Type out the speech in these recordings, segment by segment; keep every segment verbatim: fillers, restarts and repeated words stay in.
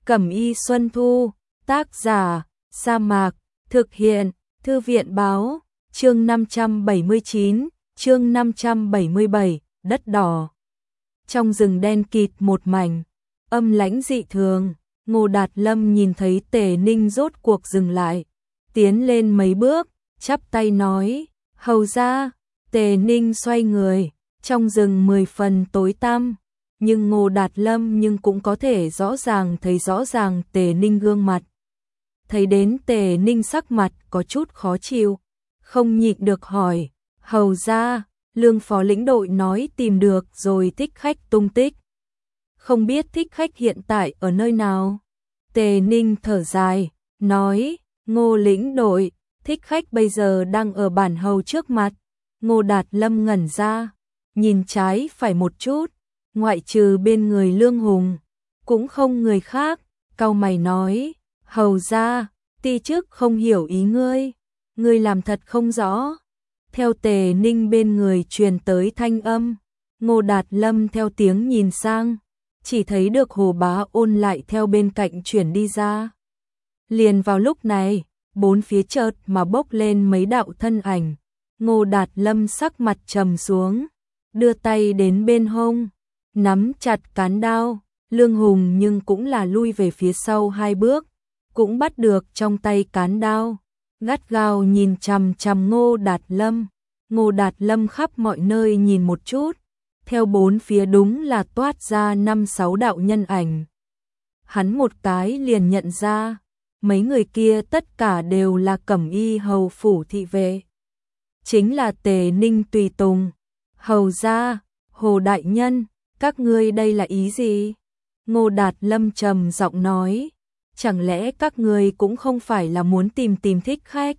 Cẩm y Xuân Thu, tác giả, Sa Mạc, thực hiện, Thư viện báo, chương năm trăm bảy mươi chín, chương năm trăm bảy mươi bảy, đất đỏ. Trong rừng đen kịt một mảnh, âm lãnh dị thường, Ngô Đạt Lâm nhìn thấy Tề Ninh rốt cuộc dừng lại, tiến lên mấy bước, chắp tay nói, hầu ra. Tề Ninh xoay người, trong rừng mười phần tối tăm, nhưng Ngô Đạt Lâm nhưng cũng có thể rõ ràng thấy rõ ràng Tề Ninh gương mặt. Thấy đến Tề Ninh sắc mặt có chút khó chịu, không nhịn được hỏi, hầu ra, Lương phó lĩnh đội nói tìm được rồi thích khách tung tích. Không biết thích khách hiện tại ở nơi nào? Tề Ninh thở dài, nói, Ngô lĩnh đội, thích khách bây giờ đang ở bản hầu trước mặt. Ngô Đạt Lâm ngẩn ra, nhìn trái phải một chút, ngoại trừ bên người Lương Hùng, cũng không người khác, cau mày nói, hầu ra, ti chức không hiểu ý ngươi, ngươi làm thật không rõ. Theo Tề Ninh bên người truyền tới thanh âm, Ngô Đạt Lâm theo tiếng nhìn sang, chỉ thấy được Hồ Bá Ôn lại theo bên cạnh chuyển đi ra. Liền vào lúc này, bốn phía chợt mà bốc lên mấy đạo thân ảnh. Ngô Đạt Lâm sắc mặt trầm xuống, đưa tay đến bên hông, nắm chặt cán đao. Lương Hùng nhưng cũng là lui về phía sau hai bước, cũng bắt được trong tay cán đao, gắt gao nhìn chằm chằm Ngô Đạt Lâm. Ngô Đạt Lâm khắp mọi nơi nhìn một chút, theo bốn phía đúng là toát ra năm sáu đạo nhân ảnh. Hắn một cái liền nhận ra, mấy người kia tất cả đều là Cẩm y hầu phủ thị vệ. Chính là Tề Ninh tùy tùng. Hầu ra, Hồ đại nhân, các ngươi đây là ý gì? Ngô Đạt Lâm trầm giọng nói, chẳng lẽ các ngươi cũng không phải là muốn tìm tìm thích khách?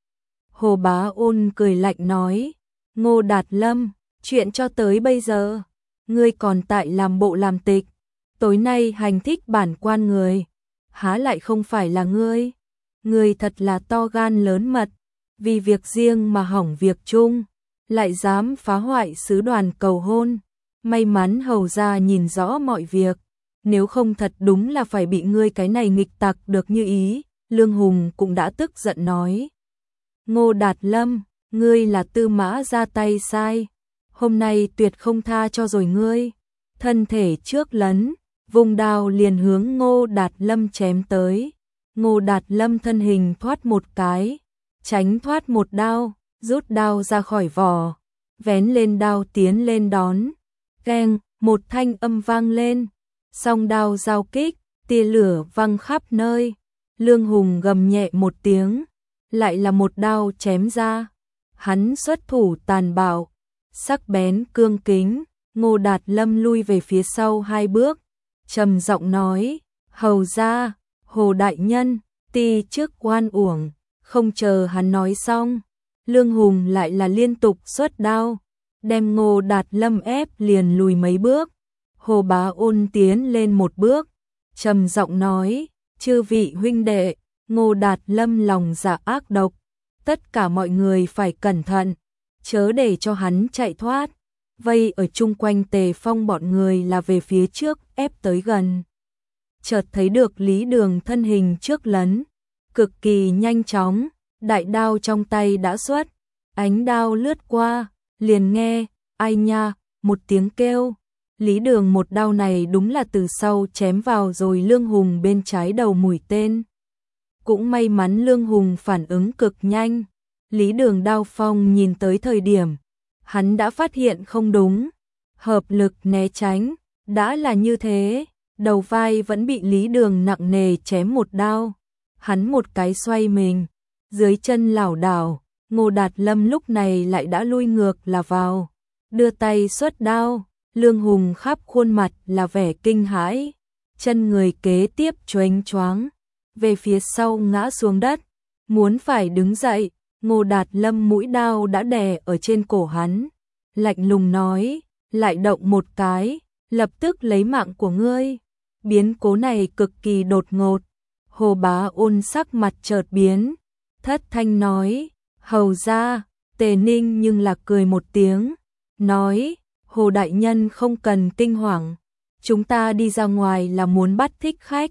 Hồ Bá Ôn cười lạnh nói, Ngô Đạt Lâm, chuyện cho tới bây giờ, ngươi còn tại làm bộ làm tịch, tối nay hành thích bản quan người, há lại không phải là ngươi? Ngươi thật là to gan lớn mật, vì việc riêng mà hỏng việc chung, lại dám phá hoại sứ đoàn cầu hôn. May mắn hầu ra nhìn rõ mọi việc, nếu không thật đúng là phải bị ngươi cái này nghịch tặc được như ý. Lương Hùng cũng đã tức giận nói, Ngô Đạt Lâm, ngươi là tư mã ra tay sai, hôm nay tuyệt không tha cho rồi ngươi. Thân thể trước lấn, vùng đao liền hướng Ngô Đạt Lâm chém tới. Ngô Đạt Lâm thân hình thoát một cái, tránh thoát một đao, rút đao ra khỏi vỏ, vén lên đao tiến lên đón. Keng, một thanh âm vang lên, song đao giao kích, tia lửa văng khắp nơi. Lương Hùng gầm nhẹ một tiếng, lại là một đao chém ra. Hắn xuất thủ tàn bạo, sắc bén cương kính. Ngô Đạt Lâm lui về phía sau hai bước, trầm giọng nói, hầu ra, Hồ đại nhân, ti trước oan uổng. Không chờ hắn nói xong, Lương Hùng lại là liên tục xuất đao, đem Ngô Đạt Lâm ép liền lùi mấy bước. Hồ Bá Ôn tiến lên một bước, trầm giọng nói, chư vị huynh đệ, Ngô Đạt Lâm lòng dạ ác độc, tất cả mọi người phải cẩn thận, chớ để cho hắn chạy thoát. Vây ở chung quanh Tề Phong bọn người là về phía trước ép tới gần. Chợt thấy được Lý Đường thân hình trước lấn, cực kỳ nhanh chóng, đại đao trong tay đã xuất, ánh đao lướt qua, liền nghe, ai nha, một tiếng kêu. Lý Đường một đao này đúng là từ sau chém vào rồi Lương Hùng bên trái đầu mũi tên. Cũng may mắn Lương Hùng phản ứng cực nhanh. Lý Đường đao phong nhìn tới thời điểm, hắn đã phát hiện không đúng, hợp lực né tránh, đã là như thế, đầu vai vẫn bị Lý Đường nặng nề chém một đao. Hắn một cái xoay mình, dưới chân lảo đảo, Ngô Đạt Lâm lúc này lại đã lui ngược là vào, đưa tay xuất đao. Lương Hùng khắp khuôn mặt là vẻ kinh hãi, chân người kế tiếp choáng choáng, về phía sau ngã xuống đất, muốn phải đứng dậy. Ngô Đạt Lâm mũi đao đã đè ở trên cổ hắn, lạnh lùng nói, lại động một cái, lập tức lấy mạng của ngươi. Biến cố này cực kỳ đột ngột. Hồ Bá Ôn sắc mặt chợt biến, thất thanh nói, hầu ra. Tề Ninh nhưng là cười một tiếng, nói, Hồ đại nhân không cần kinh hoàng, chúng ta đi ra ngoài là muốn bắt thích khách,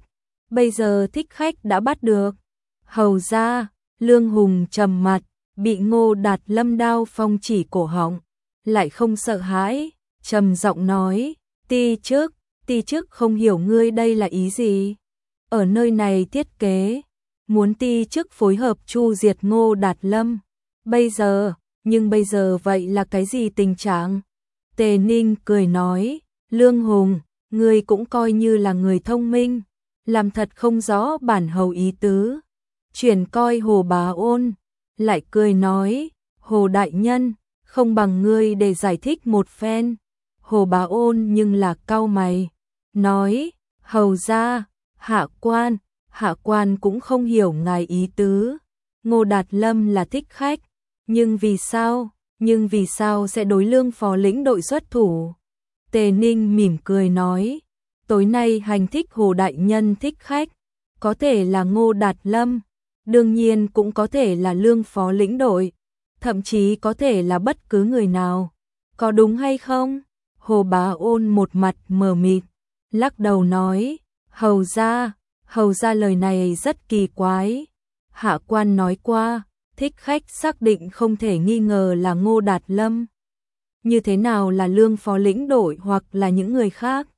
bây giờ thích khách đã bắt được. Hầu ra, Lương Hùng trầm mặt, bị Ngô Đạt Lâm đao phong chỉ cổ họng, lại không sợ hãi, trầm giọng nói, ti trước, ti trước không hiểu ngươi đây là ý gì. Ở nơi này thiết kế, muốn ti trước phối hợp chu diệt Ngô Đạt Lâm. Bây giờ, nhưng bây giờ vậy là cái gì tình trạng? Tề Ninh cười nói, Lương Hùng, ngươi cũng coi như là người thông minh, làm thật không rõ bản hầu ý tứ. Chuyển coi Hồ Bá Ôn, lại cười nói, Hồ Đại Nhân, không bằng ngươi để giải thích một phen. Hồ Bá Ôn nhưng là cau mày, nói, hầu ra, hạ quan, hạ quan cũng không hiểu ngài ý tứ. Ngô Đạt Lâm là thích khách, nhưng vì sao, nhưng vì sao sẽ đối Lương phó lĩnh đội xuất thủ? Tề Ninh mỉm cười nói, tối nay hành thích Hồ Đại Nhân thích khách, có thể là Ngô Đạt Lâm, đương nhiên cũng có thể là Lương phó lĩnh đội, thậm chí có thể là bất cứ người nào. Có đúng hay không? Hồ Bá Ôn một mặt mờ mịt, lắc đầu nói, hầu ra, hầu ra lời này rất kỳ quái. Hạ quan nói qua, thích khách xác định không thể nghi ngờ là Ngô Đạt Lâm. Như thế nào là Lương phó lĩnh đội hoặc là những người khác?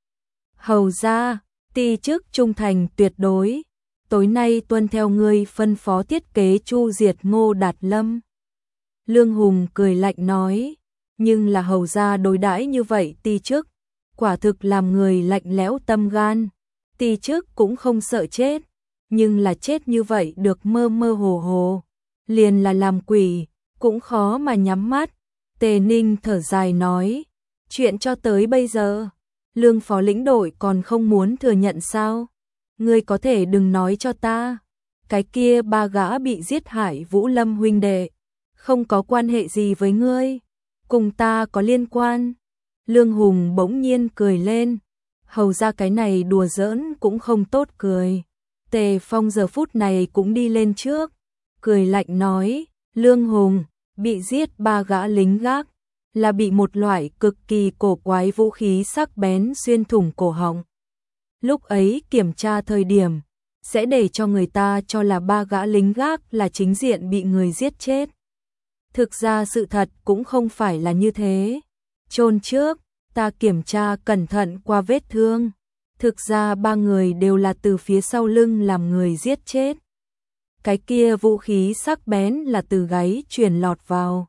Hầu ra, ti chức trung thành tuyệt đối, tối nay tuân theo ngươi phân phó thiết kế chu diệt Ngô Đạt Lâm. Lương Hùng cười lạnh nói, nhưng là hầu ra đối đãi như vậy ti chức, quả thực làm người lạnh lẽo tâm gan. Ti chức cũng không sợ chết, nhưng là chết như vậy được mơ mơ hồ hồ, liền là làm quỷ, cũng khó mà nhắm mắt. Tề Ninh thở dài nói, chuyện cho tới bây giờ, Lương phó lĩnh đội còn không muốn thừa nhận sao? Ngươi có thể đừng nói cho ta, cái kia ba gã bị giết hại Vũ Lâm huynh đệ, không có quan hệ gì với ngươi, cùng ta có liên quan. Lương Hùng bỗng nhiên cười lên, hầu ra cái này đùa giỡn cũng không tốt cười. Tề Phong giờ phút này cũng đi lên trước, cười lạnh nói, Lương Hùng, bị giết ba gã lính gác, là bị một loại cực kỳ cổ quái vũ khí sắc bén xuyên thủng cổ họng. Lúc ấy kiểm tra thời điểm, sẽ để cho người ta cho là ba gã lính gác là chính diện bị người giết chết. Thực ra sự thật cũng không phải là như thế. Chôn trước, ta kiểm tra cẩn thận qua vết thương. Thực ra ba người đều là từ phía sau lưng làm người giết chết. Cái kia vũ khí sắc bén là từ gáy truyền lọt vào,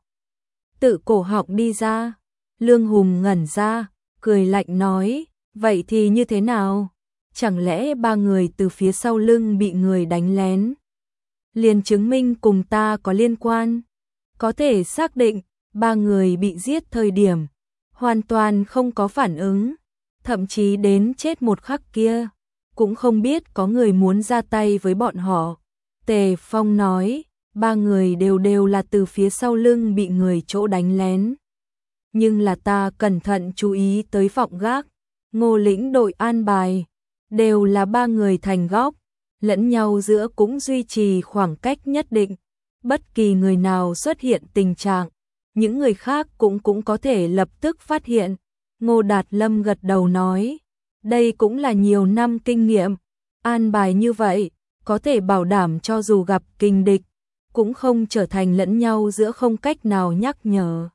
tự cổ họng đi ra. Lương Hùng ngẩn ra, cười lạnh nói, vậy thì như thế nào? Chẳng lẽ ba người từ phía sau lưng bị người đánh lén, liền chứng minh cùng ta có liên quan? Có thể xác định, ba người bị giết thời điểm, hoàn toàn không có phản ứng, thậm chí đến chết một khắc kia, cũng không biết có người muốn ra tay với bọn họ. Tề Phong nói, ba người đều đều là từ phía sau lưng bị người chỗ đánh lén. Nhưng là ta cẩn thận chú ý tới vọng gác, Ngô lĩnh đội an bài, đều là ba người thành góc, lẫn nhau giữa cũng duy trì khoảng cách nhất định. Bất kỳ người nào xuất hiện tình trạng, những người khác cũng cũng có thể lập tức phát hiện. Ngô Đạt Lâm gật đầu nói, đây cũng là nhiều năm kinh nghiệm, an bài như vậy, có thể bảo đảm cho dù gặp kình địch, cũng không trở thành lẫn nhau giữa không cách nào nhắc nhở.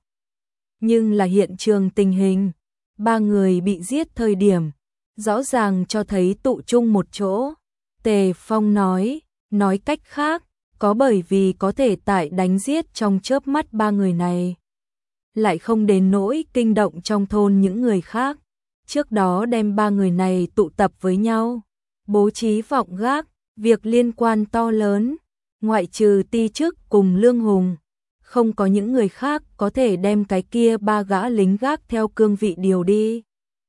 Nhưng là hiện trường tình hình, ba người bị giết thời điểm, rõ ràng cho thấy tụ chung một chỗ. Tề Phong nói, nói cách khác, có bởi vì có thể tại đánh giết trong chớp mắt ba người này, lại không đến nỗi kinh động trong thôn những người khác. Trước đó đem ba người này tụ tập với nhau, bố trí vọng gác, việc liên quan to lớn, ngoại trừ ti chức cùng Lương Hùng, không có những người khác có thể đem cái kia ba gã lính gác theo cương vị điều đi.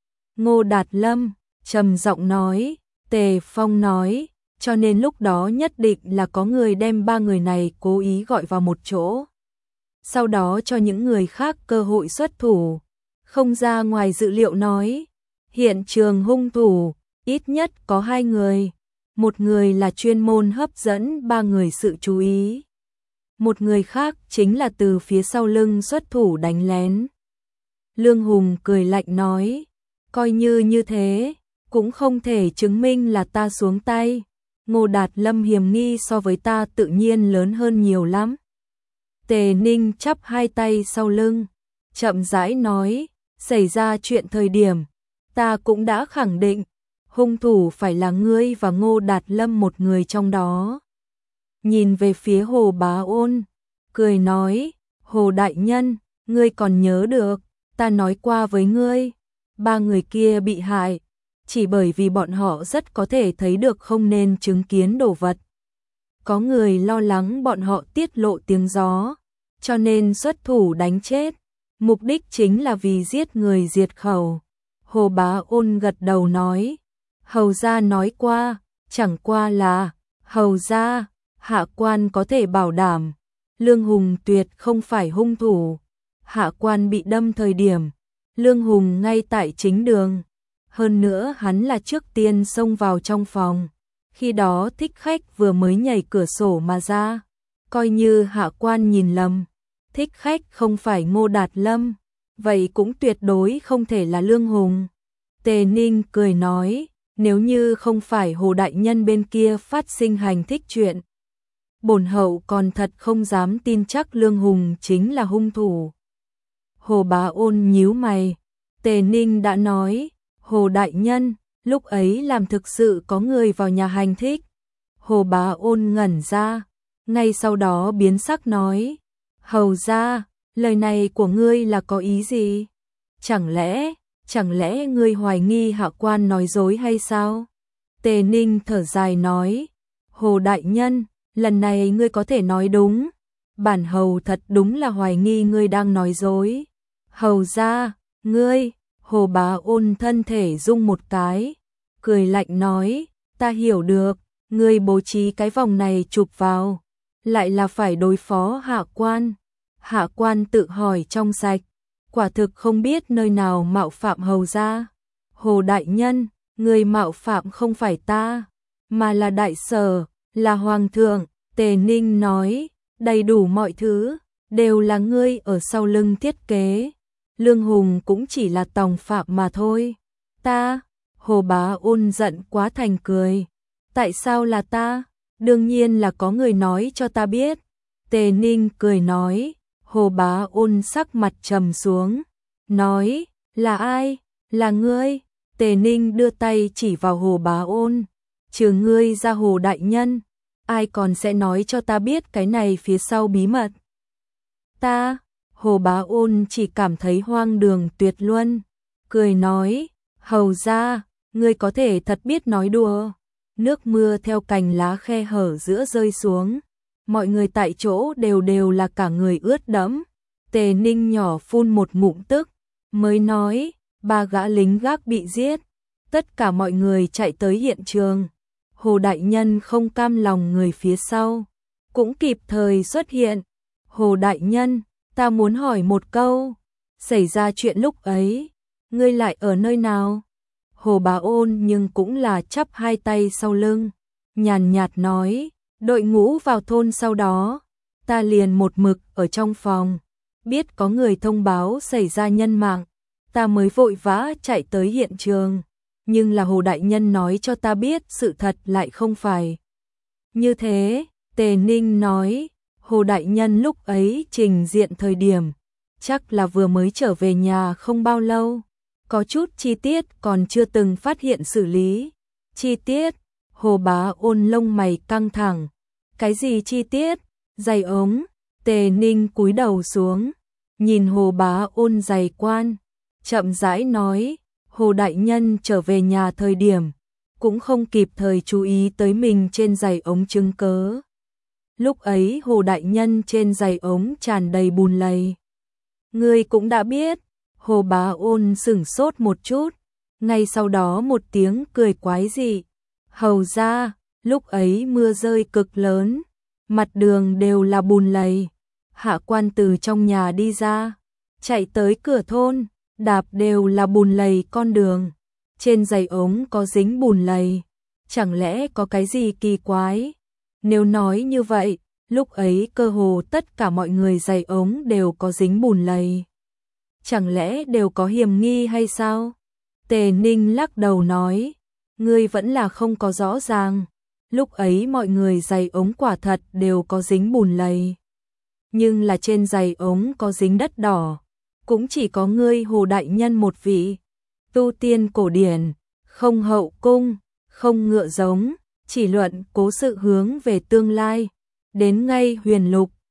Ngô Đạt Lâm trầm giọng nói, Tề Phong nói, cho nên lúc đó nhất định là có người đem ba người này cố ý gọi vào một chỗ, sau đó cho những người khác cơ hội xuất thủ. Không ra ngoài dự liệu nói, hiện trường hung thủ ít nhất có hai người, một người là chuyên môn hấp dẫn ba người sự chú ý, một người khác chính là từ phía sau lưng xuất thủ đánh lén. Lương Hùng cười lạnh nói, coi như như thế, cũng không thể chứng minh là ta xuống tay. Ngô Đạt Lâm hiểm nghi so với ta tự nhiên lớn hơn nhiều lắm. Tề Ninh chắp hai tay sau lưng, chậm rãi nói, xảy ra chuyện thời điểm, ta cũng đã khẳng định, hung thủ phải là ngươi và Ngô Đạt Lâm một người trong đó. Nhìn về phía Hồ Bá Ôn, cười nói, Hồ Đại Nhân, ngươi còn nhớ được, ta nói qua với ngươi, ba người kia bị hại, chỉ bởi vì bọn họ rất có thể thấy được không nên chứng kiến đồ vật. Có người lo lắng bọn họ tiết lộ tiếng gió, cho nên xuất thủ đánh chết, mục đích chính là vì giết người diệt khẩu. Hồ Bá Ôn gật đầu nói, hầu gia nói qua, chẳng qua là, hầu gia, hạ quan có thể bảo đảm, Lương Hùng tuyệt không phải hung thủ. Hạ quan bị đâm thời điểm, Lương Hùng ngay tại chính đường. Hơn nữa hắn là trước tiên xông vào trong phòng. Khi đó Thích Khách vừa mới nhảy cửa sổ mà ra. Coi như hạ quan nhìn lầm, Thích Khách không phải Ngô Đạt Lâm, vậy cũng tuyệt đối không thể là Lương Hùng. Tề Ninh cười nói, nếu như không phải Hồ Đại Nhân bên kia phát sinh hành thích chuyện, bổn hậu còn thật không dám tin chắc Lương Hùng chính là hung thủ. Hồ Bá Ôn nhíu mày, Tề Ninh đã nói, Hồ Đại Nhân, lúc ấy làm thực sự có người vào nhà hành thích. Hồ Bá Ôn ngẩn ra, ngay sau đó biến sắc nói, hầu ra, lời này của ngươi là có ý gì? Chẳng lẽ, chẳng lẽ ngươi hoài nghi hạ quan nói dối hay sao? Tề Ninh thở dài nói, Hồ Đại Nhân, lần này ngươi có thể nói đúng, bản hầu thật đúng là hoài nghi ngươi đang nói dối. Hầu ra, ngươi, Hồ Bá Ôn thân thể rung một cái, cười lạnh nói, ta hiểu được, ngươi bố trí cái vòng này chụp vào, lại là phải đối phó hạ quan. Hạ quan tự hỏi trong sạch, quả thực không biết nơi nào mạo phạm hầu ra. Hồ Đại Nhân, người mạo phạm không phải ta, mà là đại sở, là hoàng thượng. Tề Ninh nói, đầy đủ mọi thứ, đều là ngươi ở sau lưng thiết kế. Lương Hùng cũng chỉ là tòng phạm mà thôi. Ta, Hồ Bá Ôn giận quá thành cười. Tại sao là ta? Đương nhiên là có người nói cho ta biết. Tề Ninh cười nói, Hồ Bá Ôn sắc mặt trầm xuống, nói, là ai? Là ngươi. Tề Ninh đưa tay chỉ vào Hồ Bá Ôn, trừ ngươi ra Hồ Đại Nhân, ai còn sẽ nói cho ta biết cái này phía sau bí mật? Ta, Hồ Bá Ôn chỉ cảm thấy hoang đường tuyệt luân, cười nói, hầu ra, ngươi có thể thật biết nói đùa. Nước mưa theo cành lá khe hở giữa rơi xuống, mọi người tại chỗ đều đều là cả người ướt đẫm. Tề Ninh nhỏ phun một ngụm tức, mới nói, ba gã lính gác bị giết, tất cả mọi người chạy tới hiện trường. Hồ Đại Nhân không cam lòng người phía sau, cũng kịp thời xuất hiện. Hồ Đại Nhân, ta muốn hỏi một câu, xảy ra chuyện lúc ấy, ngươi lại ở nơi nào? Hồ Bá Ôn nhưng cũng là chắp hai tay sau lưng, nhàn nhạt nói, đội ngũ vào thôn sau đó, ta liền một mực ở trong phòng, biết có người thông báo xảy ra nhân mạng, ta mới vội vã chạy tới hiện trường, nhưng là Hồ Đại Nhân nói cho ta biết sự thật lại không phải như thế. Tề Ninh nói, Hồ Đại Nhân lúc ấy trình diện thời điểm, chắc là vừa mới trở về nhà không bao lâu, có chút chi tiết còn chưa từng phát hiện xử lý. Chi tiết? Hồ Bá Ôn lông mày căng thẳng. Cái gì chi tiết? Giày ống. Tề Ninh cúi đầu xuống, nhìn Hồ Bá Ôn giày quan, chậm rãi nói, Hồ Đại Nhân trở về nhà thời điểm, cũng không kịp thời chú ý tới mình trên giày ống chứng cớ. Lúc ấy Hồ Đại Nhân trên giày ống tràn đầy bùn lầy. Ngươi cũng đã biết. Hồ Bá Ôn sửng sốt một chút, ngay sau đó một tiếng cười quái dị. Hầu ra, lúc ấy mưa rơi cực lớn, mặt đường đều là bùn lầy. Hạ quan từ trong nhà đi ra, chạy tới cửa thôn, đạp đều là bùn lầy con đường. Trên giày ống có dính bùn lầy, chẳng lẽ có cái gì kỳ quái? Nếu nói như vậy, lúc ấy cơ hồ tất cả mọi người giày ống đều có dính bùn lầy. Chẳng lẽ đều có hiểm nghi hay sao? Tề Ninh lắc đầu nói, ngươi vẫn là không có rõ ràng. Lúc ấy mọi người giày ống quả thật đều có dính bùn lầy. Nhưng là trên giày ống có dính đất đỏ. Cũng chỉ có ngươi Hồ Đại Nhân một vị. Tu tiên cổ điển, không hậu cung, không ngựa giống, chỉ luận cố sự hướng về tương lai. Đến ngay huyền lục,